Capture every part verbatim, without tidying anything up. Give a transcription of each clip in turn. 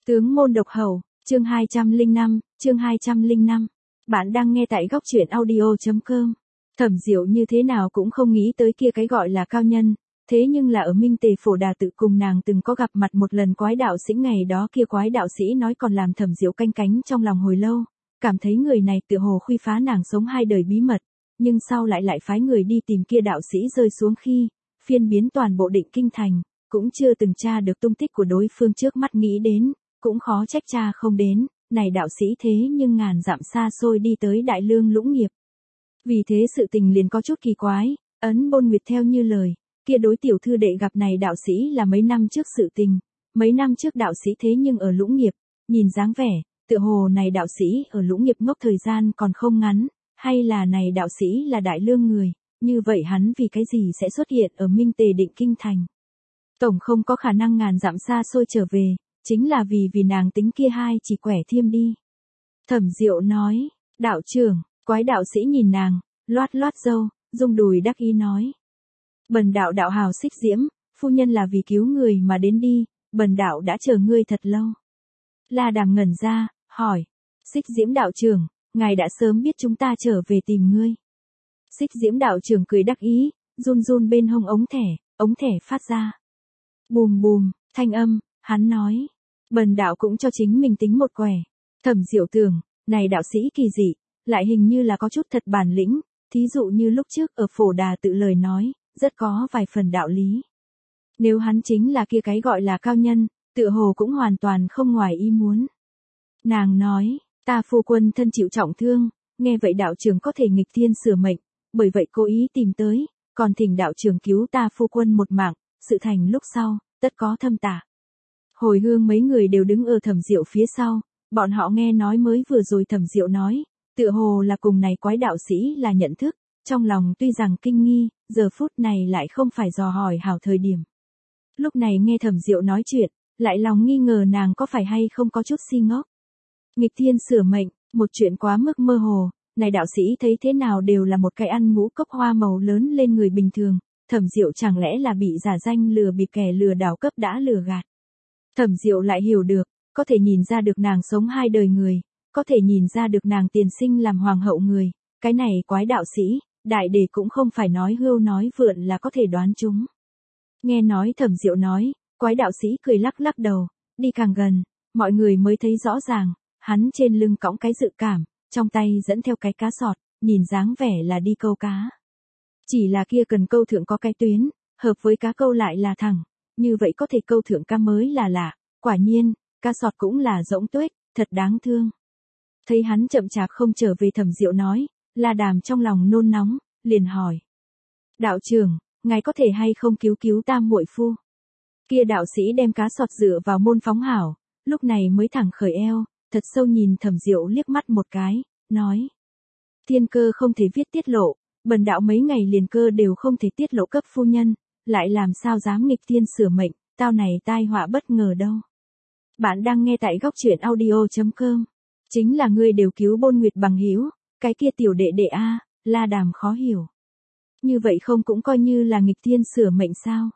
Tướng môn độc hầu, chương hai trăm lẻ năm, chương hai trăm lẻ năm. Bạn đang nghe tại góc truyện audio chấm com. Thẩm Diệu như thế nào cũng không nghĩ tới kia cái gọi là cao nhân, thế nhưng là ở Minh Tề Phổ Đà Tự cùng nàng từng có gặp mặt một lần quái đạo sĩ, ngày đó kia quái đạo sĩ nói còn làm Thẩm Diệu canh cánh trong lòng hồi lâu, cảm thấy người này tựa hồ khuy phá nàng sống hai đời bí mật, nhưng sau lại lại phái người đi tìm kia đạo sĩ rơi xuống khi, phiên biến toàn bộ Định Kinh Thành, cũng chưa từng tra được tung tích của đối phương, trước mắt nghĩ đến, cũng khó trách cha không đến, này đạo sĩ thế nhưng ngàn dặm xa xôi đi tới Đại Lương Lũng Nghiệp. Vì thế sự tình liền có chút kỳ quái, Ấn Bôn Nguyệt theo như lời, kia đối tiểu thư đệ gặp này đạo sĩ là mấy năm trước sự tình, mấy năm trước đạo sĩ thế nhưng ở Lũng Nghiệp, nhìn dáng vẻ, tựa hồ này đạo sĩ ở Lũng Nghiệp ngốc thời gian còn không ngắn, hay là này đạo sĩ là Đại Lương người, như vậy hắn vì cái gì sẽ xuất hiện ở Minh Tề Định Kinh Thành. Tổng không có khả năng ngàn dặm xa xôi trở về, chính là vì vì nàng tính kia hai chỉ quẻ thiêm đi. Thẩm Diệu nói, đạo trưởng, quái đạo sĩ nhìn nàng, loát loát râu, rung đùi đắc ý nói. Bần đạo đạo hào Xích Diễm, phu nhân là vì cứu người mà đến đi, bần đạo đã chờ ngươi thật lâu. La Đàm ngẩn ra, hỏi, Xích Diễm đạo trưởng, ngài đã sớm biết chúng ta trở về tìm ngươi. Xích Diễm đạo trưởng cười đắc ý, run run bên hông ống thẻ, ống thẻ phát ra. Bùm bùm, thanh âm, hắn nói, bần đạo cũng cho chính mình tính một quẻ. Thẩm Diệu tưởng, này đạo sĩ kỳ dị, lại hình như là có chút thật bản lĩnh, thí dụ như lúc trước ở Phổ Đà Tự lời nói, rất có vài phần đạo lý. Nếu hắn chính là kia cái gọi là cao nhân, tựa hồ cũng hoàn toàn không ngoài ý muốn. Nàng nói, ta phu quân thân chịu trọng thương, nghe vậy đạo trưởng có thể nghịch thiên sửa mệnh, bởi vậy cố ý tìm tới, còn thỉnh đạo trưởng cứu ta phu quân một mạng, sự thành lúc sau, tất có thâm tả. Hồi hương mấy người đều đứng ở Thẩm Diệu phía sau, bọn họ nghe nói mới vừa rồi Thẩm Diệu nói, tựa hồ là cùng này quái đạo sĩ là nhận thức, trong lòng tuy rằng kinh nghi, giờ phút này lại không phải dò hỏi hảo thời điểm. Lúc này nghe Thẩm Diệu nói chuyện, lại lòng nghi ngờ nàng có phải hay không có chút si ngốc. Nghịch thiên sửa mệnh, một chuyện quá mức mơ hồ, này đạo sĩ thấy thế nào đều là một cái ăn ngũ cốc hoa màu lớn lên người bình thường, Thẩm Diệu chẳng lẽ là bị giả danh lừa bịp kẻ lừa đảo cấp đã lừa gạt. Thẩm Diệu lại hiểu được, có thể nhìn ra được nàng sống hai đời người, có thể nhìn ra được nàng tiền sinh làm hoàng hậu người, cái này quái đạo sĩ, đại đề cũng không phải nói hưu nói vượn là có thể đoán chúng. Nghe nói Thẩm Diệu nói, quái đạo sĩ cười lắc lắc đầu, đi càng gần, mọi người mới thấy rõ ràng, hắn trên lưng cõng cái dự cảm, trong tay dẫn theo cái cá sọt, nhìn dáng vẻ là đi câu cá. Chỉ là kia cần câu thượng có cái tuyến, hợp với cá câu lại là thẳng, như vậy có thể câu thượng cá mới là lạ, quả nhiên, cá sọt cũng là rỗng tuếch, thật đáng thương. Thấy hắn chậm chạp không trở về, Thẩm Diệu nói, La Đàm trong lòng nôn nóng, liền hỏi. Đạo trưởng, ngài có thể hay không cứu cứu tam muội phu? Kia đạo sĩ đem cá sọt dựa vào môn phóng hảo, lúc này mới thẳng khởi eo, thật sâu nhìn Thẩm Diệu liếc mắt một cái, nói. Thiên cơ không thể viết tiết lộ, bần đạo mấy ngày liền cơ đều không thể tiết lộ cấp phu nhân, lại làm sao dám nghịch thiên sửa mệnh, tao này tai họa bất ngờ đâu. Bạn đang nghe tại góc truyện audio chấm com. Chính là ngươi đều cứu Bôn Nguyệt bằng hữu, cái kia tiểu đệ đệ a, La Đàm khó hiểu. Như vậy không cũng coi như là nghịch thiên sửa mệnh sao?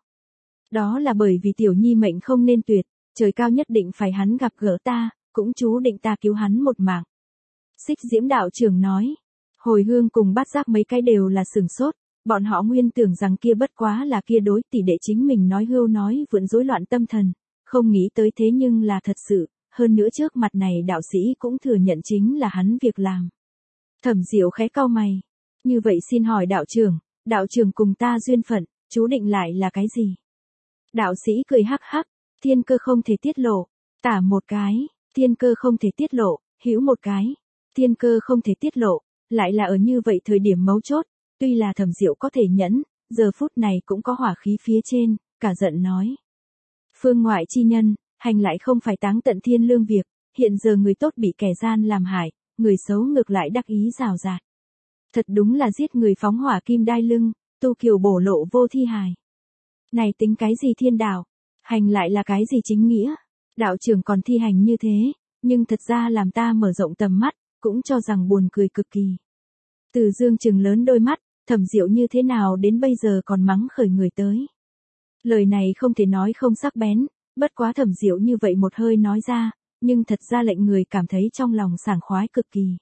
Đó là bởi vì tiểu nhi mệnh không nên tuyệt, trời cao nhất định phải hắn gặp gỡ ta, cũng chú định ta cứu hắn một mạng. Xích Diễm đạo trưởng nói. Hồi hương cùng Bát Giác mấy cái đều là sửng sốt, bọn họ nguyên tưởng rằng kia bất quá là kia đối tỷ đệ chính mình nói hưu nói vượn rối loạn tâm thần, không nghĩ tới thế nhưng là thật sự, hơn nữa trước mặt này đạo sĩ cũng thừa nhận chính là hắn việc làm. Thẩm Diệu khẽ cau mày, như vậy xin hỏi đạo trưởng, đạo trưởng cùng ta duyên phận, chú định lại là cái gì? Đạo sĩ cười hắc hắc, thiên cơ không thể tiết lộ, tả một cái, thiên cơ không thể tiết lộ, hữu một cái, thiên cơ không thể tiết lộ. Lại là ở như vậy thời điểm mấu chốt, tuy là Thẩm Diệu có thể nhẫn, giờ phút này cũng có hỏa khí phía trên, cả giận nói. Phương ngoại chi nhân, hành lại không phải táng tận thiên lương việc, hiện giờ người tốt bị kẻ gian làm hại, người xấu ngược lại đắc ý rào rạt. Thật đúng là giết người phóng hỏa kim đai lưng, tu kiều bổ lộ vô thi hài. Này tính cái gì thiên đạo, hành lại là cái gì chính nghĩa, đạo trưởng còn thi hành như thế, nhưng thật ra làm ta mở rộng tầm mắt, cũng cho rằng buồn cười cực kỳ. Từ Dương trừng lớn đôi mắt, Thẩm Diệu như thế nào đến bây giờ còn mắng khởi người tới. Lời này không thể nói không sắc bén, bất quá Thẩm Diệu như vậy một hơi nói ra, nhưng thật ra lệnh người cảm thấy trong lòng sảng khoái cực kỳ.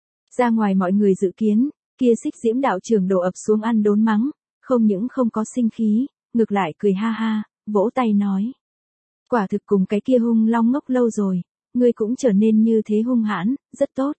Ra ngoài mọi người dự kiến, kia Xích Diễm đạo trưởng đổ ập xuống ăn đốn mắng, không những không có sinh khí, ngược lại cười ha ha, vỗ tay nói. Quả thực cùng cái kia hung long ngốc lâu rồi, ngươi cũng trở nên như thế hung hãn, rất tốt.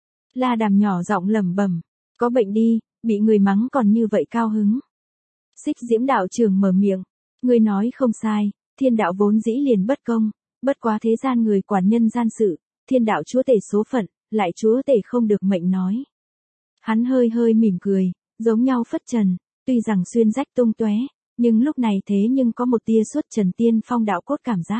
La Đàm nhỏ giọng lẩm bẩm, có bệnh đi, bị người mắng còn như vậy cao hứng. Xích Diễm đạo trưởng mở miệng, ngươi nói không sai, thiên đạo vốn dĩ liền bất công, bất quá thế gian người quản nhân gian sự, thiên đạo chúa tể số phận, lại chúa tể không được mệnh nói. Hắn hơi hơi mỉm cười, giống nhau phất trần, tuy rằng xuyên rách tung tóe, nhưng lúc này thế nhưng có một tia xuất trần tiên phong đạo cốt cảm giác.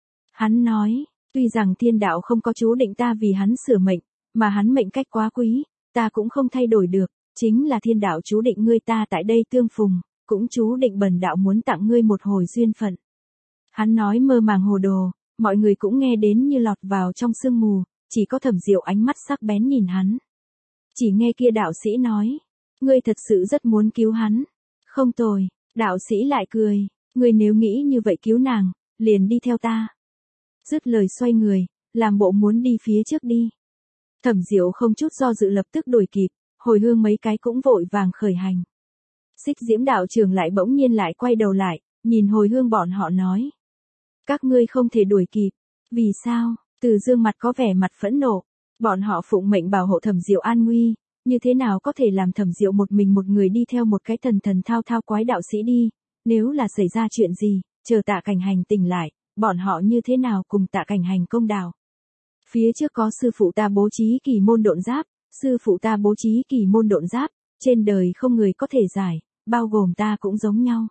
Hắn nói, tuy rằng thiên đạo không có chú định ta vì hắn sửa mệnh, mà hắn mệnh cách quá quý, ta cũng không thay đổi được, chính là thiên đạo chú định ngươi ta tại đây tương phùng, cũng chú định bần đạo muốn tặng ngươi một hồi duyên phận. Hắn nói mơ màng hồ đồ, mọi người cũng nghe đến như lọt vào trong sương mù, chỉ có Thẩm Diệu ánh mắt sắc bén nhìn hắn. Chỉ nghe kia đạo sĩ nói, ngươi thật sự rất muốn cứu hắn. Không tồi, đạo sĩ lại cười, ngươi nếu nghĩ như vậy cứu nàng, liền đi theo ta. Dứt lời xoay người, làm bộ muốn đi phía trước đi. Thẩm Diệu không chút do dự lập tức đuổi kịp, hồi hương mấy cái cũng vội vàng khởi hành. Xích Diễm đạo trưởng lại bỗng nhiên lại quay đầu lại, nhìn hồi hương bọn họ nói. Các ngươi không thể đuổi kịp, vì sao? Từ Dương mặt có vẻ mặt phẫn nộ, bọn họ phụng mệnh bảo hộ Thẩm Diệu an nguy, như thế nào có thể làm Thẩm Diệu một mình một người đi theo một cái thần thần thao thao quái đạo sĩ đi, nếu là xảy ra chuyện gì, chờ Tạ Cảnh Hành tỉnh lại, bọn họ như thế nào cùng Tạ Cảnh Hành công đạo. Phía trước có sư phụ ta bố trí kỳ môn độn giáp, sư phụ ta bố trí kỳ môn độn giáp, trên đời không người có thể giải, bao gồm ta cũng giống nhau.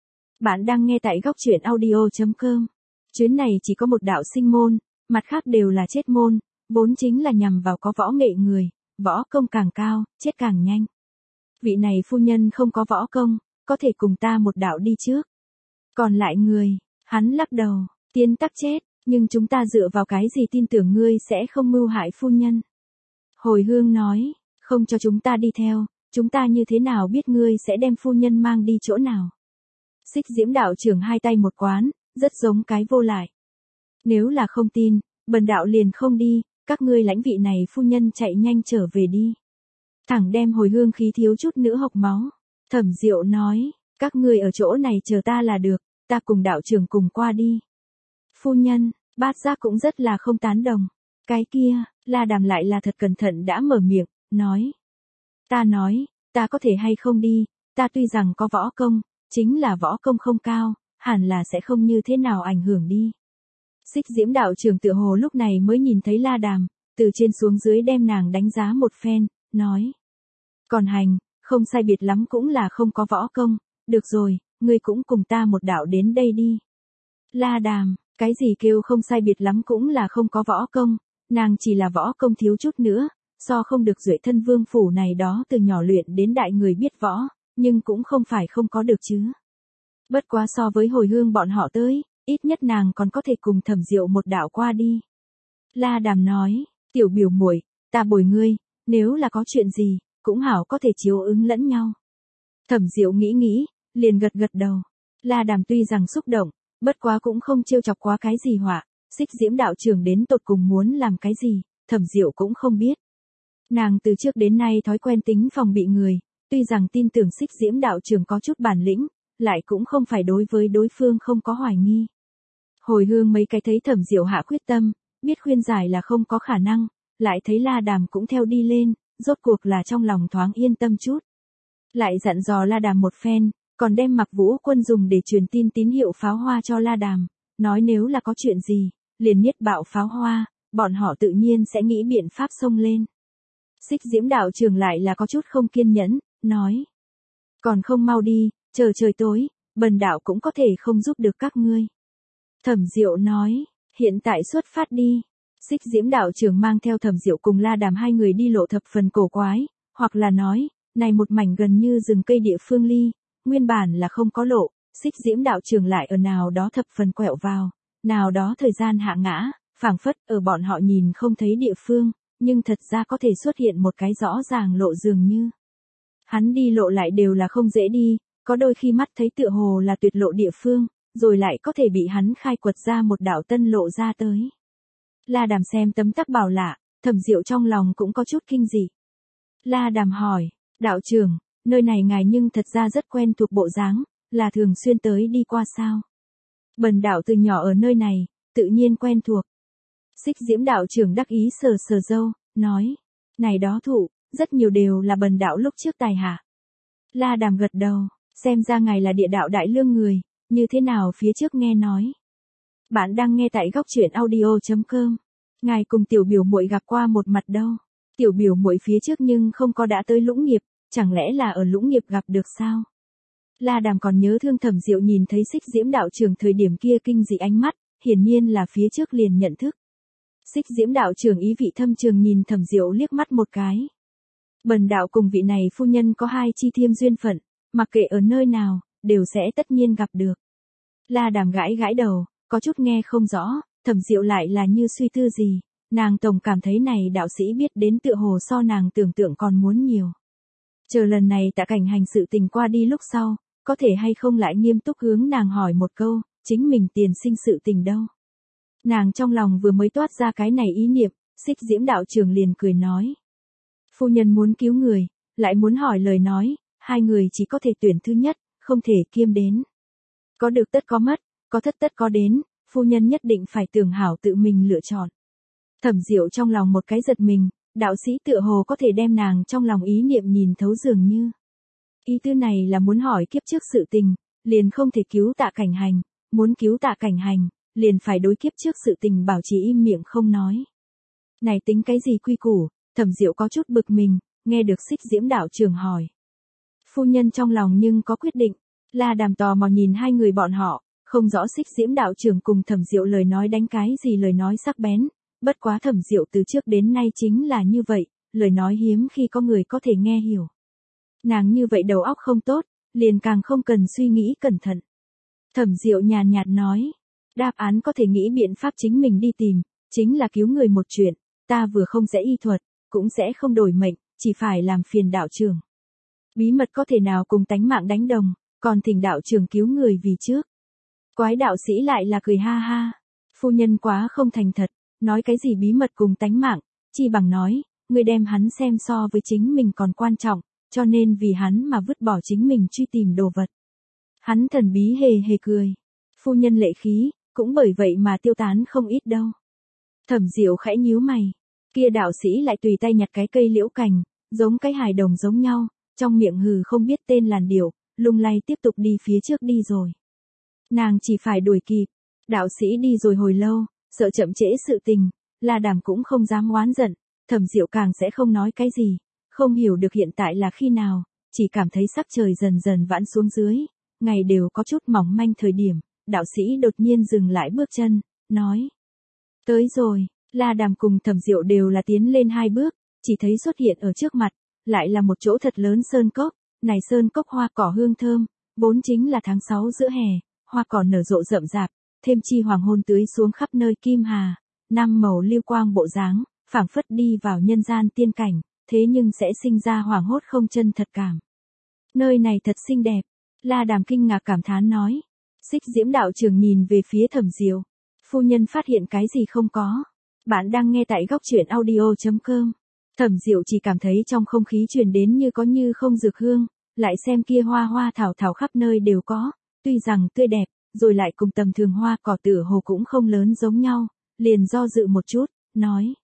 Bạn đang nghe tại góc truyện audio chấm com. Chuyến này chỉ có một đạo sinh môn, mặt khác đều là chết môn, vốn chính là nhằm vào có võ nghệ người, võ công càng cao, chết càng nhanh. Vị này phu nhân không có võ công, có thể cùng ta một đạo đi trước. Còn lại người, hắn lắc đầu, tiên tắc chết, nhưng chúng ta dựa vào cái gì tin tưởng ngươi sẽ không mưu hại phu nhân. Hồi hương nói, không cho chúng ta đi theo, chúng ta như thế nào biết ngươi sẽ đem phu nhân mang đi chỗ nào. Xích Diễm đạo trưởng hai tay một quán, rất giống cái vô lại. Nếu là không tin, bần đạo liền không đi, các ngươi lãnh vị này phu nhân chạy nhanh trở về đi. Thẳng đem hồi hương khí thiếu chút nữa hộc máu. Thẩm Diệu nói, các ngươi ở chỗ này chờ ta là được, ta cùng đạo trưởng cùng qua đi. Phu nhân, Bát Giác cũng rất là không tán đồng. Cái kia, La Đàm lại là thật cẩn thận đã mở miệng, nói. Ta nói, ta có thể hay không đi, ta tuy rằng có võ công, chính là võ công không cao, hẳn là sẽ không như thế nào ảnh hưởng đi. Xích Diễm đạo trưởng tựa hồ lúc này mới nhìn thấy La Đàm, từ trên xuống dưới đem nàng đánh giá một phen, nói. Còn hành, không sai biệt lắm cũng là không có võ công, được rồi, ngươi cũng cùng ta một đạo đến đây đi. La Đàm, cái gì kêu không sai biệt lắm cũng là không có võ công, nàng chỉ là võ công thiếu chút nữa, so không được Duệ Thân Vương phủ này đó từ nhỏ luyện đến đại người biết võ, nhưng cũng không phải không có được chứ. Bất quá so với hồi hương bọn họ tới, ít nhất nàng còn có thể cùng Thẩm Diệu một đạo qua đi. La Đàm nói, tiểu biểu muội, ta bồi ngươi, nếu là có chuyện gì, cũng hảo có thể chiếu ứng lẫn nhau. Thẩm Diệu nghĩ nghĩ, liền gật gật đầu. La Đàm tuy rằng xúc động, bất quá cũng không trêu chọc quá cái gì họa, Xích Diễm đạo trưởng đến tột cùng muốn làm cái gì, Thẩm Diệu cũng không biết. Nàng từ trước đến nay thói quen tính phòng bị người, tuy rằng tin tưởng Xích Diễm đạo trưởng có chút bản lĩnh, lại cũng không phải đối với đối phương không có hoài nghi. Hồi hương mấy cái thấy Thẩm Diệu hạ quyết tâm, biết khuyên giải là không có khả năng, lại thấy La Đàm cũng theo đi lên, rốt cuộc là trong lòng thoáng yên tâm chút. Lại dặn dò La Đàm một phen, còn đem Mặc Vũ Quân dùng để truyền tin tín hiệu pháo hoa cho La Đàm, nói nếu là có chuyện gì, liền nhất bạo pháo hoa, bọn họ tự nhiên sẽ nghĩ biện pháp xông lên. Xích Diễm đạo trưởng lại là có chút không kiên nhẫn, nói. Còn không mau đi, chờ trời tối, bần đạo cũng có thể không giúp được các ngươi. Thẩm Diệu nói, hiện tại xuất phát đi. Xích Diễm đạo trưởng mang theo Thẩm Diệu cùng La Đàm hai người đi lộ thập phần cổ quái, hoặc là nói, này một mảnh gần như rừng cây địa phương ly, nguyên bản là không có lộ, Xích Diễm đạo trưởng lại ở nào đó thập phần quẹo vào, nào đó thời gian hạ ngã, phảng phất ở bọn họ nhìn không thấy địa phương, nhưng thật ra có thể xuất hiện một cái rõ ràng lộ dường như. Hắn đi lộ lại đều là không dễ đi, có đôi khi mắt thấy tựa hồ là tuyệt lộ địa phương, rồi lại có thể bị hắn khai quật ra một đạo tân lộ ra tới. La Đàm xem tấm tắc bảo lạ, Thẩm Diệu trong lòng cũng có chút kinh dị. La Đàm hỏi, đạo trưởng, nơi này ngài nhưng thật ra rất quen thuộc bộ dáng, là thường xuyên tới đi qua sao? Bần đạo từ nhỏ ở nơi này, tự nhiên quen thuộc. Xích Diễm đạo trưởng đắc ý sờ sờ râu, nói, này đó thụ, rất nhiều đều là bần đạo lúc trước tài hạ. La Đàm gật đầu, xem ra ngài là địa đạo đại lương người, như thế nào phía trước nghe nói. Bạn đang nghe tại góc truyện audio chấm com. Ngài cùng tiểu biểu muội gặp qua một mặt đâu. Tiểu biểu muội phía trước nhưng không có đã tới Lũng Nghiệp, chẳng lẽ là ở Lũng Nghiệp gặp được sao? La Đàm còn nhớ thương Thẩm Diệu nhìn thấy Xích Diễm đạo trưởng thời điểm kia kinh dị ánh mắt, hiển nhiên là phía trước liền nhận thức. Xích Diễm đạo trưởng ý vị thâm trường nhìn Thẩm Diệu liếc mắt một cái. Bần đạo cùng vị này phu nhân có hai chi thiêm duyên phận, mặc kệ ở nơi nào, đều sẽ tất nhiên gặp được. La Đàm gãi gãi đầu, có chút nghe không rõ, Thẩm Diệu lại là như suy tư gì, nàng tổng cảm thấy này đạo sĩ biết đến tựa hồ so nàng tưởng tượng còn muốn nhiều. Chờ lần này Tạ Cảnh Hành sự tình qua đi lúc sau, có thể hay không lại nghiêm túc hướng nàng hỏi một câu, chính mình tiền sinh sự tình đâu. Nàng trong lòng vừa mới toát ra cái này ý niệm, Xích Diễm đạo trưởng liền cười nói. Phu nhân muốn cứu người, lại muốn hỏi lời nói, hai người chỉ có thể tuyển thứ nhất, không thể kiêm đến. Có được tất có mất, có thất tất có đến, phu nhân nhất định phải tưởng hảo tự mình lựa chọn. Thẩm Diệu trong lòng một cái giật mình, đạo sĩ tựa hồ có thể đem nàng trong lòng ý niệm nhìn thấu dường như. Ý tư này là muốn hỏi kiếp trước sự tình, liền không thể cứu Tạ Cảnh Hành, muốn cứu Tạ Cảnh Hành, liền phải đối kiếp trước sự tình bảo trì im miệng không nói. Này tính cái gì quy củ, Thẩm Diệu có chút bực mình, nghe được Xích Diễm đạo trưởng hỏi. Phu nhân trong lòng nhưng có quyết định, La Đàm tò mò nhìn hai người bọn họ, không rõ Xích Diễm đạo trưởng cùng Thẩm Diệu lời nói đánh cái gì lời nói sắc bén, bất quá Thẩm Diệu từ trước đến nay chính là như vậy, lời nói hiếm khi có người có thể nghe hiểu. Nàng như vậy đầu óc không tốt, liền càng không cần suy nghĩ cẩn thận. Thẩm Diệu nhàn nhạt nói, đáp án có thể nghĩ biện pháp chính mình đi tìm, chính là cứu người một chuyện, ta vừa không sẽ y thuật, cũng sẽ không đổi mệnh, chỉ phải làm phiền đạo trưởng. Bí mật có thể nào cùng tánh mạng đánh đồng, còn thỉnh đạo trưởng cứu người vì trước. Quái đạo sĩ lại là cười ha ha, phu nhân quá không thành thật, nói cái gì bí mật cùng tánh mạng, chi bằng nói, người đem hắn xem so với chính mình còn quan trọng, cho nên vì hắn mà vứt bỏ chính mình truy tìm đồ vật. Hắn thần bí hề hề cười, phu nhân lệ khí, cũng bởi vậy mà tiêu tán không ít đâu. Thẩm Diệu khẽ nhíu mày, kia đạo sĩ lại tùy tay nhặt cái cây liễu cành, giống cái hài đồng giống nhau, trong miệng hừ không biết tên làn điệu, lung lay tiếp tục đi phía trước đi rồi. Nàng chỉ phải đuổi kịp, đạo sĩ đi rồi hồi lâu, sợ chậm trễ sự tình, La Đàm cũng không dám oán giận, Thẩm Diệu càng sẽ không nói cái gì, không hiểu được hiện tại là khi nào, chỉ cảm thấy sắc trời dần dần vãn xuống dưới, ngày đều có chút mỏng manh thời điểm, đạo sĩ đột nhiên dừng lại bước chân, nói. Tới rồi, La Đàm cùng Thẩm Diệu đều là tiến lên hai bước, chỉ thấy xuất hiện ở trước mặt, lại là một chỗ thật lớn sơn cốc, này sơn cốc hoa cỏ hương thơm, vốn chính là tháng sáu giữa hè, hoa cỏ nở rộ rậm rạp, thêm chi hoàng hôn tưới xuống khắp nơi kim hà, năm màu lưu quang bộ dáng, phảng phất đi vào nhân gian tiên cảnh, thế nhưng sẽ sinh ra hoảng hốt không chân thật cảm. Nơi này thật xinh đẹp, La Đàm kinh ngạc cảm thán nói. Xích Diễm đạo trưởng nhìn về phía Thẩm Diệu, phu nhân phát hiện cái gì không có. Bạn đang nghe tại góc truyện audio chấm com. Thẩm Diệu chỉ cảm thấy trong không khí truyền đến như có như không dược hương, lại xem kia hoa hoa thảo thảo khắp nơi đều có, tuy rằng tươi đẹp, rồi lại cùng tầm thường hoa cỏ tựa hồ cũng không lớn giống nhau, liền do dự một chút, nói.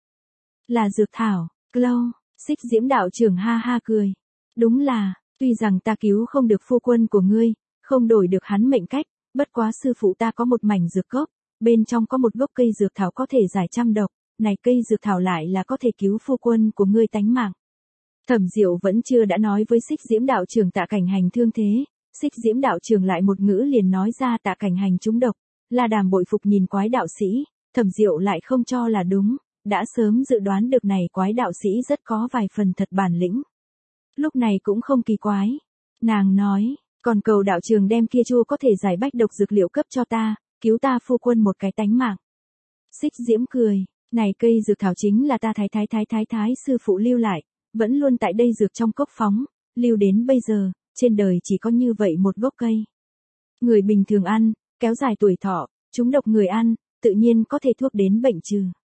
Là dược thảo, Clow, Xích Diễm đạo trưởng ha ha cười. Đúng là, tuy rằng ta cứu không được phu quân của ngươi, không đổi được hắn mệnh cách, bất quá sư phụ ta có một mảnh dược cốc, bên trong có một gốc cây dược thảo có thể giải trăm độc, này cây dược thảo lại là có thể cứu phu quân của ngươi tánh mạng. Thẩm Diệu vẫn chưa đã nói với Xích Diễm đạo trưởng Tạ Cảnh Hành thương thế, Xích Diễm đạo trưởng lại một ngữ liền nói ra Tạ Cảnh Hành trúng độc, La Đàm bội phục nhìn quái đạo sĩ, Thẩm Diệu lại không cho là đúng, đã sớm dự đoán được này quái đạo sĩ rất có vài phần thật bản lĩnh. Lúc này cũng không kỳ quái, nàng nói, còn cầu đạo trường đem kia chu có thể giải bách độc dược liệu cấp cho ta, cứu ta phu quân một cái tánh mạng. Xích Diễm cười, này cây dược thảo chính là ta thái thái thái thái thái sư phụ lưu lại, vẫn luôn tại đây dược trong cốc phóng, lưu đến bây giờ, trên đời chỉ có như vậy một gốc cây. Người bình thường ăn, kéo dài tuổi thọ, chúng độc người ăn, tự nhiên có thể thuốc đến bệnh trừ.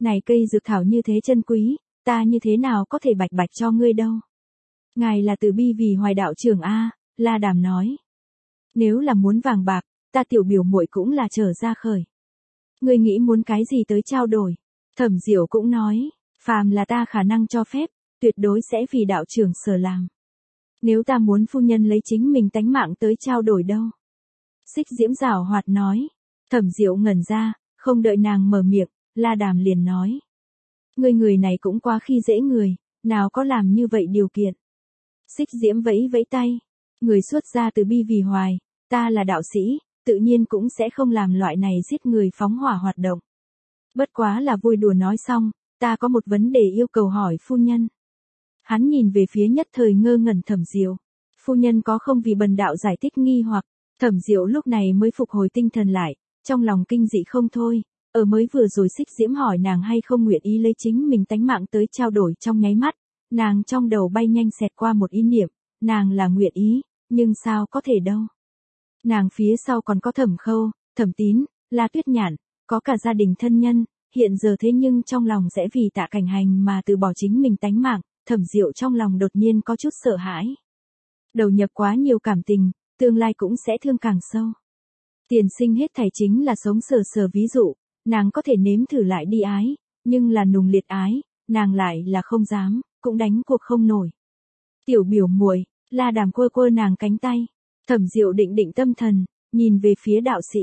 Này cây dược thảo như thế chân quý, ta như thế nào có thể bạch bạch cho ngươi đâu. Ngài là từ bi vì hoài đạo trưởng A, La Đàm nói. Nếu là muốn vàng bạc, ta tiểu biểu muội cũng là trở ra khởi. Ngươi nghĩ muốn cái gì tới trao đổi? Thẩm Diệu cũng nói, phàm là ta khả năng cho phép, tuyệt đối sẽ vì đạo trưởng sở làm. Nếu ta muốn phu nhân lấy chính mình tánh mạng tới trao đổi đâu? Xích Diễm giảo hoạt nói. Thẩm Diệu ngẩn ra, không đợi nàng mở miệng, La Đàm liền nói. Ngươi người này cũng quá khi dễ người, nào có làm như vậy điều kiện. Xích Diễm vẫy vẫy tay. Người xuất gia từ bi vì hoài, ta là đạo sĩ, tự nhiên cũng sẽ không làm loại này giết người phóng hỏa hoạt động. Bất quá là vui đùa nói xong, ta có một vấn đề yêu cầu hỏi phu nhân. Hắn nhìn về phía nhất thời ngơ ngẩn Thẩm Diệu. Phu nhân có không vì bần đạo giải thích nghi hoặc, Thẩm Diệu lúc này mới phục hồi tinh thần lại, trong lòng kinh dị không thôi. Ở mới vừa rồi Xích Diễm hỏi nàng hay không nguyện ý lấy chính mình tánh mạng tới trao đổi trong nháy mắt, nàng trong đầu bay nhanh xẹt qua một ý niệm, nàng là nguyện ý, nhưng sao có thể đâu. Nàng phía sau còn có Thẩm Khâu, Thẩm Tín, La Tuyết Nhạn, có cả gia đình thân nhân, hiện giờ thế nhưng trong lòng sẽ vì Tạ Cảnh Hành mà từ bỏ chính mình tánh mạng, Thẩm Diệu trong lòng đột nhiên có chút sợ hãi. Đầu nhập quá nhiều cảm tình, tương lai cũng sẽ thương càng sâu. Tiền sinh hết thảy chính là sống sờ sờ ví dụ, nàng có thể nếm thử lại đi ái, nhưng là nùng liệt ái, nàng lại là không dám, cũng đánh cuộc không nổi. Tiểu biểu muội, La Đàm quơ quơ nàng cánh tay. Thẩm Diệu định định tâm thần, nhìn về phía đạo sĩ.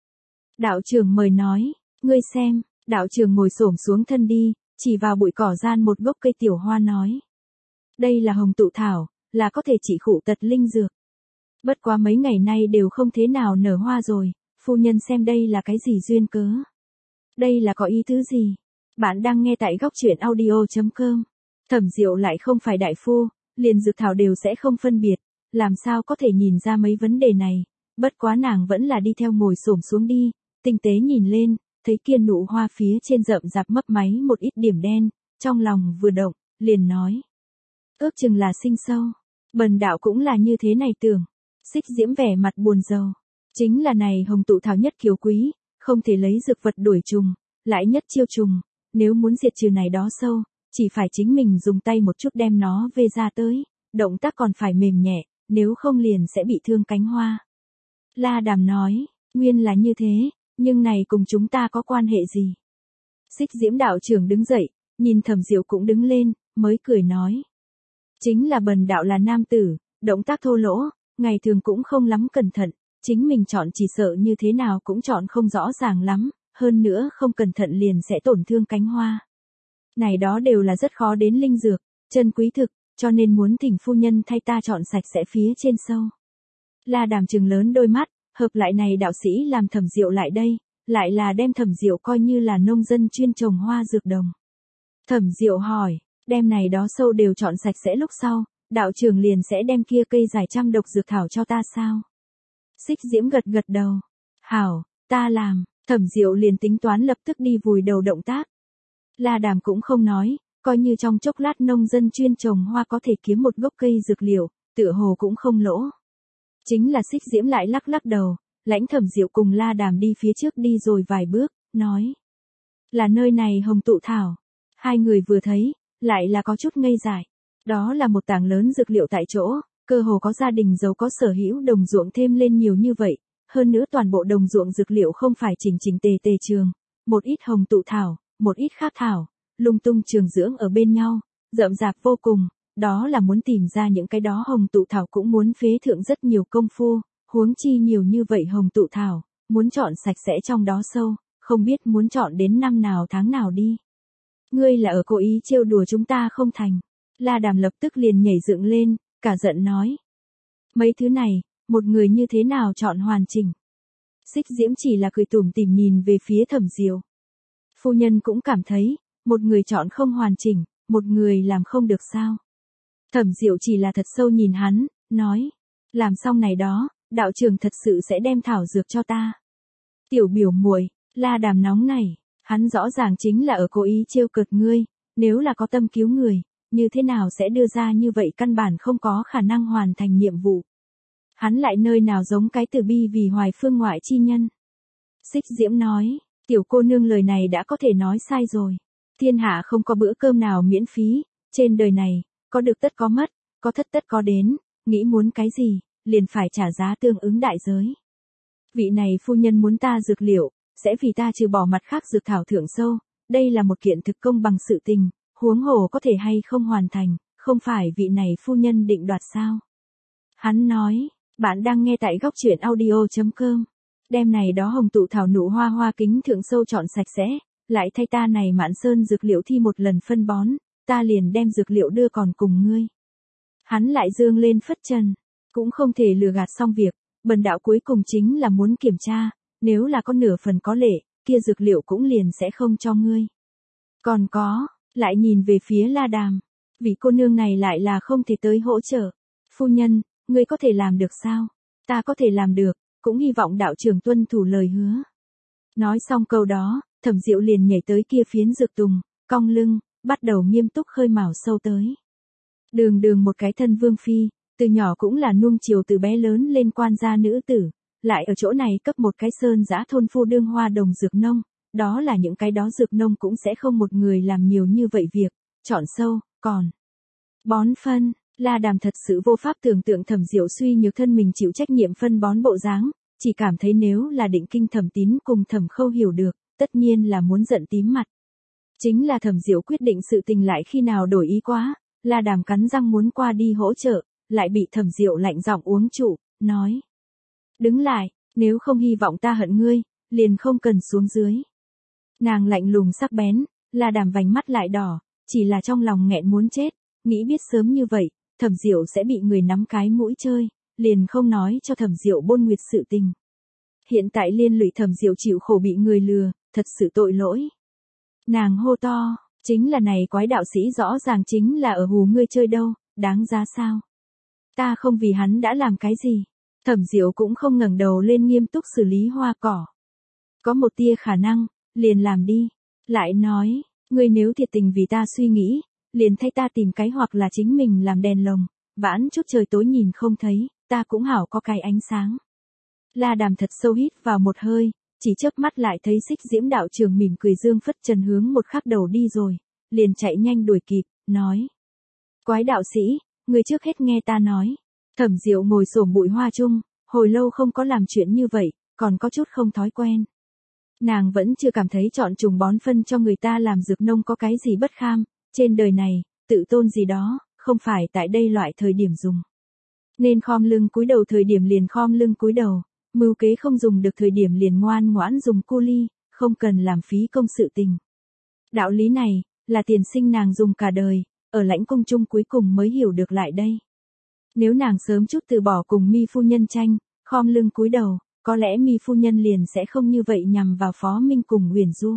Đạo trưởng mời nói, ngươi xem, đạo trưởng ngồi xổm xuống thân đi, chỉ vào bụi cỏ gian một gốc cây tiểu hoa nói. Đây là hồng tụ thảo, là có thể trị khụ tật linh dược. Bất quá mấy ngày nay đều không thế nào nở hoa rồi, phu nhân xem đây là cái gì duyên cớ. Đây là có ý tứ gì? Bạn đang nghe tại góc truyện audio chấm com. Thẩm Diệu lại không phải đại phu, liền dược thảo đều sẽ không phân biệt, làm sao có thể nhìn ra mấy vấn đề này, bất quá nàng vẫn là đi theo ngồi xổm xuống đi, tinh tế nhìn lên, thấy kia nụ hoa phía trên rậm rạp mấp máy một ít điểm đen, trong lòng vừa động, liền nói. Ước chừng là sinh sâu, bần đạo cũng là như thế này tưởng. Xích Diễm vẻ mặt buồn rầu, chính là này hồng tụ thảo nhất kiều quý, không thể lấy dược vật đuổi trùng, lại nhất chiêu trùng, nếu muốn diệt trừ này đó sâu, chỉ phải chính mình dùng tay một chút đem nó vê ra tới, động tác còn phải mềm nhẹ, nếu không liền sẽ bị thương cánh hoa. La Đàm nói, nguyên là như thế, nhưng này cùng chúng ta có quan hệ gì? Xích Diễm đạo trưởng đứng dậy, nhìn Thẩm Diệu cũng đứng lên, mới cười nói. Chính là bần đạo là nam tử, động tác thô lỗ, ngày thường cũng không lắm cẩn thận, chính mình chọn chỉ sợ như thế nào cũng chọn không rõ ràng lắm, hơn nữa không cẩn thận liền sẽ tổn thương cánh hoa. Này đó đều là rất khó đến linh dược, chân quý thực, cho nên muốn thỉnh phu nhân thay ta chọn sạch sẽ phía trên sâu. La Đàm trừng lớn đôi mắt, hợp lại này đạo sĩ làm Thẩm Diệu lại đây, lại là đem Thẩm Diệu coi như là nông dân chuyên trồng hoa dược đồng. Thẩm Diệu hỏi, đem này đó sâu đều chọn sạch sẽ lúc sau, đạo trưởng liền sẽ đem kia cây giải trăm độc dược thảo cho ta sao? Xích Diễm gật gật đầu. Hảo, ta làm. Thẩm Diệu liền tính toán lập tức đi vùi đầu động tác. La Đàm cũng không nói, coi như trong chốc lát nông dân chuyên trồng hoa có thể kiếm một gốc cây dược liệu, tựa hồ cũng không lỗ. Chính là Xích Diễm lại lắc lắc đầu, lãnh Thẩm Diệu cùng La Đàm đi phía trước đi rồi vài bước, nói. Là nơi này hồng tụ thảo. Hai người vừa thấy, lại là có chút ngây dại. Đó là một tảng lớn dược liệu tại chỗ, cơ hồ có gia đình giàu có sở hữu đồng ruộng thêm lên nhiều như vậy, hơn nữa toàn bộ đồng ruộng dược liệu không phải chỉnh chỉnh tề tề trường, một ít hồng tụ thảo, một ít khác thảo, lung tung trường dưỡng ở bên nhau, rậm rạp vô cùng, đó là muốn tìm ra những cái đó hồng tụ thảo cũng muốn phế thượng rất nhiều công phu, huống chi nhiều như vậy hồng tụ thảo, muốn chọn sạch sẽ trong đó sâu, không biết muốn chọn đến năm nào tháng nào đi. Ngươi là ở cố ý trêu đùa chúng ta không thành. La Đàm lập tức liền nhảy dựng lên, cả giận nói. Mấy thứ này, một người như thế nào chọn hoàn chỉnh? Xích Diễm chỉ là cười tủm tỉm nhìn về phía Thẩm Diệu. Phu nhân cũng cảm thấy, một người chọn không hoàn chỉnh, một người làm không được sao? Thẩm Diệu chỉ là thật sâu nhìn hắn, nói. Làm xong này đó, đạo trưởng thật sự sẽ đem thảo dược cho ta. Tiểu biểu muội, La Đàm nóng nảy, hắn rõ ràng chính là ở cố ý trêu cợt ngươi, nếu là có tâm cứu người. Như thế nào sẽ đưa ra như vậy căn bản không có khả năng hoàn thành nhiệm vụ. Hắn lại nơi nào giống cái từ bi vì hoài phương ngoại chi nhân. Xích Diễm nói, tiểu cô nương lời này đã có thể nói sai rồi. Thiên hạ không có bữa cơm nào miễn phí, trên đời này, có được tất có mất, có thất tất có đến, nghĩ muốn cái gì, liền phải trả giá tương ứng đại giới. Vị này phu nhân muốn ta dược liệu, sẽ vì ta trừ bỏ mặt khác dược thảo thưởng sâu, đây là một kiện thực công bằng sự tình, huống hồ có thể hay không hoàn thành, không phải vị này phu nhân định đoạt sao. Hắn nói, bạn đang nghe tại góc truyện audio.com, đem này đó hồng tụ thảo nụ hoa hoa kính thượng sâu chọn sạch sẽ, lại thay ta này Mạn Sơn dược liệu thi một lần phân bón, ta liền đem dược liệu đưa còn cùng ngươi. Hắn lại dương lên phất trần, cũng không thể lừa gạt xong việc, bần đạo cuối cùng chính là muốn kiểm tra, nếu là có nửa phần có lệ, kia dược liệu cũng liền sẽ không cho ngươi. Còn có, lại nhìn về phía La Đàm, vị cô nương này lại là không thể tới hỗ trợ. Phu nhân, ngươi có thể làm được sao? Ta có thể làm được, cũng hy vọng đạo trưởng tuân thủ lời hứa. Nói xong câu đó, Thẩm Diệu liền nhảy tới kia phiến dược tùng, cong lưng, bắt đầu nghiêm túc khơi mào sâu tới. Đường đường một cái thân vương phi, từ nhỏ cũng là nuông chiều từ bé lớn lên quan gia nữ tử, lại ở chỗ này cấp một cái sơn dã thôn phu đương hoa đồng dược nông, đó là những cái đó dược nông cũng sẽ không một người làm nhiều như vậy việc, chọn sâu, còn bón phân. La Đàm thật sự vô pháp tưởng tượng Thẩm Diệu suy nhược thân mình chịu trách nhiệm phân bón bộ dáng, chỉ cảm thấy nếu là Định Kinh Thẩm Tín cùng Thẩm Khâu hiểu được, tất nhiên là muốn giận tím mặt. Chính là Thẩm Diệu quyết định sự tình lại khi nào đổi ý quá, La Đàm cắn răng muốn qua đi hỗ trợ, lại bị Thẩm Diệu lạnh giọng uống trụ, nói: "Đứng lại, nếu không hy vọng ta hận ngươi, liền không cần xuống dưới." Nàng lạnh lùng sắc bén, La Đàm vành mắt lại đỏ, chỉ là trong lòng nghẹn muốn chết, nghĩ biết sớm như vậy, Thẩm Diệu sẽ bị người nắm cái mũi chơi, liền không nói cho Thẩm Diệu bôn nguyệt sự tình. Hiện tại liên lụy Thẩm Diệu chịu khổ bị người lừa, thật sự tội lỗi. Nàng hô to, chính là này quái đạo sĩ rõ ràng chính là ở hù ngươi chơi đâu, đáng giá sao? Ta không vì hắn đã làm cái gì. Thẩm Diệu cũng không ngẩng đầu lên nghiêm túc xử lý hoa cỏ. Có một tia khả năng, liền làm đi. Lại nói, ngươi nếu thiệt tình vì ta suy nghĩ, liền thay ta tìm cái hoặc là chính mình làm đèn lồng, vãn chút trời tối nhìn không thấy, ta cũng hảo có cái ánh sáng. La Đàm thật sâu hít vào một hơi, chỉ chớp mắt lại thấy Xích Diễm đạo trưởng mỉm cười dương phất trần hướng một khắc đầu đi rồi, liền chạy nhanh đuổi kịp, nói: "Quái đạo sĩ, ngươi trước hết nghe ta nói." Thẩm Diệu ngồi xổm bụi hoa chung, hồi lâu không có làm chuyện như vậy, còn có chút không thói quen. Nàng vẫn chưa cảm thấy chọn trùng bón phân cho người ta làm dược nông có cái gì bất kham, trên đời này, tự tôn gì đó, không phải tại đây loại thời điểm dùng. Nên khom lưng cúi đầu thời điểm liền khom lưng cúi đầu, mưu kế không dùng được thời điểm liền ngoan ngoãn dùng cu ly, không cần làm phí công sự tình. Đạo lý này, là tiền sinh nàng dùng cả đời, ở lãnh cung chung cuối cùng mới hiểu được lại đây. Nếu nàng sớm chút từ bỏ cùng Mi phu nhân tranh, khom lưng cúi đầu, có lẽ Mi phu nhân liền sẽ không như vậy nhằm vào Phó Minh cùng Huyền Du.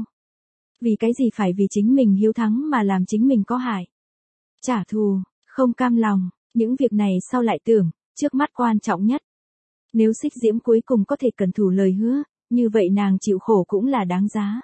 Vì cái gì phải vì chính mình hiếu thắng mà làm chính mình có hại? Trả thù, không cam lòng, những việc này sau lại tưởng, trước mắt quan trọng nhất. Nếu Xích Diễm cuối cùng có thể cẩn thủ lời hứa, như vậy nàng chịu khổ cũng là đáng giá.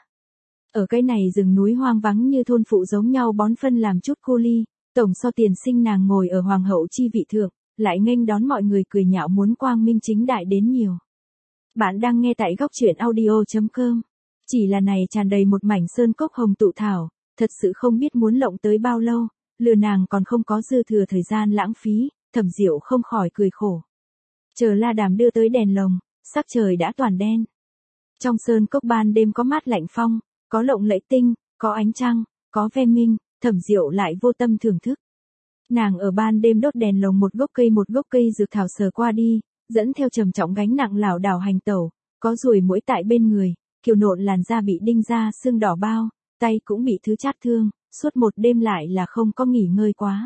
Ở cái này rừng núi hoang vắng như thôn phụ giống nhau bón phân làm chút cô ly, tổng so tiền sinh nàng ngồi ở hoàng hậu chi vị thượng, lại nghênh đón mọi người cười nhạo muốn quang minh chính đại đến nhiều. Bạn đang nghe tại góc truyện audio.com. Chỉ là này tràn đầy một mảnh sơn cốc hồng tụ thảo, thật sự không biết muốn lộng tới bao lâu, lừa nàng còn không có dư thừa thời gian lãng phí, Thẩm Diệu không khỏi cười khổ. Chờ La Đàm đưa tới đèn lồng, sắc trời đã toàn đen. Trong sơn cốc ban đêm có mát lạnh phong, có lộng lẫy tinh, có ánh trăng, có ve minh, Thẩm Diệu lại vô tâm thưởng thức. Nàng ở ban đêm đốt đèn lồng một gốc cây một gốc cây dược thảo sờ qua đi, dẫn theo trầm trọng gánh nặng lảo đảo hành tẩu, có ruồi muỗi tại bên người, kiều nộn làn da bị đinh ra xương đỏ bao, tay cũng bị thứ chát thương, suốt một đêm lại là không có nghỉ ngơi quá.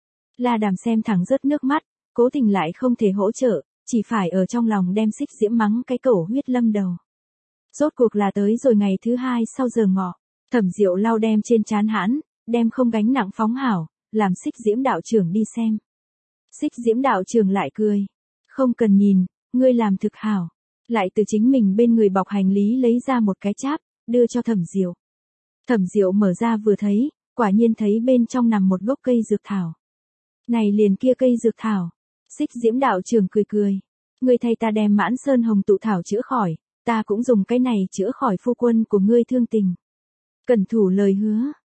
La Đàm xem thẳng rớt nước mắt, cố tình lại không thể hỗ trợ, chỉ phải ở trong lòng đem Xích Diễm mắng cái cổ huyết lâm đầu. Rốt cuộc là tới rồi ngày thứ hai sau giờ ngọ, Thẩm Diệu lau đem trên trán hãn, đem không gánh nặng phóng hảo, làm Xích Diễm đạo trưởng đi xem. Xích Diễm đạo trưởng lại cười, không cần nhìn, ngươi làm thực hảo, lại từ chính mình bên người bọc hành lý lấy ra một cái cháp, đưa cho Thẩm Diệu. Thẩm Diệu mở ra vừa thấy, quả nhiên thấy bên trong nằm một gốc cây dược thảo. Này liền kia cây dược thảo. Xích Diễm đạo trưởng cười cười, ngươi thay ta đem Mãn Sơn hồng tụ thảo chữa khỏi, ta cũng dùng cái này chữa khỏi phu quân của ngươi thương tình. Cẩn thủ lời hứa,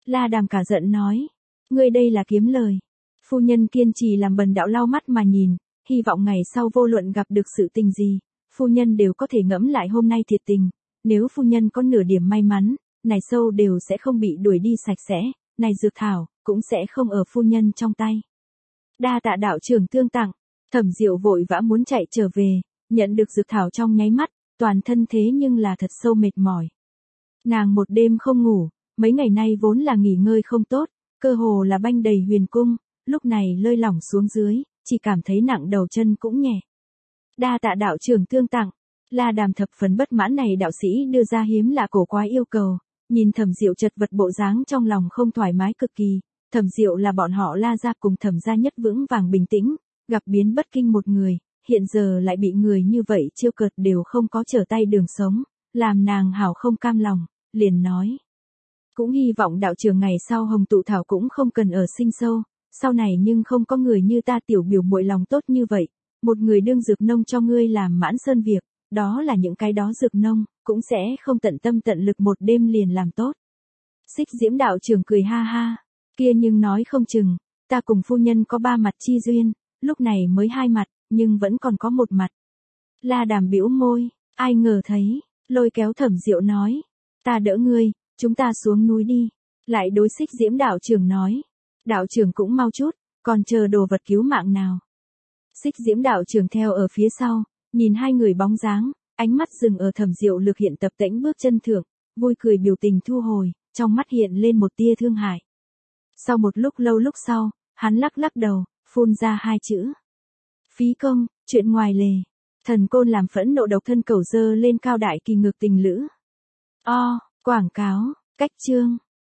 La Đàm cả giận nói. Ngươi đây là kiếm lời. Phu nhân kiên trì làm bần đạo lau mắt mà nhìn, hy vọng ngày sau vô luận gặp được sự tình gì, phu nhân đều có thể ngẫm lại hôm nay thiệt tình. Nếu phu nhân có nửa điểm may mắn, này sâu đều sẽ không bị đuổi đi sạch sẽ, này dược thảo, cũng sẽ không ở phu nhân trong tay. Đa tạ đạo trưởng tương tặng, Thẩm Diệu vội vã muốn chạy trở về, nhận được dược thảo trong nháy mắt, toàn thân thế nhưng là thật sâu mệt mỏi. Nàng một đêm không ngủ, mấy ngày nay vốn là nghỉ ngơi không tốt, cơ hồ là banh đầy huyền cung, lúc này lơi lỏng xuống dưới, chỉ cảm thấy nặng đầu chân cũng nhẹ. Đa tạ đạo trưởng tương tặng, La Đàm thập phần bất mãn này đạo sĩ đưa ra hiếm lạ cổ quái yêu cầu, nhìn Thẩm Diệu chật vật bộ dáng trong lòng không thoải mái cực kỳ. Thẩm Diệu là bọn họ La gia cùng Thẩm gia nhất vững vàng bình tĩnh, gặp biến bất kinh một người, hiện giờ lại bị người như vậy trêu cợt đều không có trở tay đường sống, làm nàng hảo không cam lòng, liền nói. Cũng hy vọng đạo trưởng ngày sau hồng tụ thảo cũng không cần ở sinh sâu, sau này nhưng không có người như ta tiểu biểu muội lòng tốt như vậy, một người đương dược nông cho ngươi làm mãn sơn việc, đó là những cái đó dược nông, cũng sẽ không tận tâm tận lực một đêm liền làm tốt. Xích Diễm đạo trưởng cười ha ha, kia nhưng nói không chừng, ta cùng phu nhân có ba mặt chi duyên, lúc này mới hai mặt, nhưng vẫn còn có một mặt. La Đàm bĩu môi, ai ngờ thấy, lôi kéo Thẩm Diệu nói, ta đỡ ngươi, chúng ta xuống núi đi, lại đối Xích Diễm đạo trưởng nói, đạo trưởng cũng mau chút, còn chờ đồ vật cứu mạng nào. Xích Diễm đạo trưởng theo ở phía sau, nhìn hai người bóng dáng, ánh mắt dừng ở Thẩm Diệu lực hiện tập tễnh bước chân thượng, vui cười biểu tình thu hồi, trong mắt hiện lên một tia thương hại. Sau một lúc lâu lúc sau, hắn lắc lắc đầu, phun ra hai chữ. Phí công, chuyện ngoài lề. Thần côn làm phẫn nộ độc thân cẩu dơ lên cao đại kỳ ngược tình lữ. O, quảng cáo, cách chương.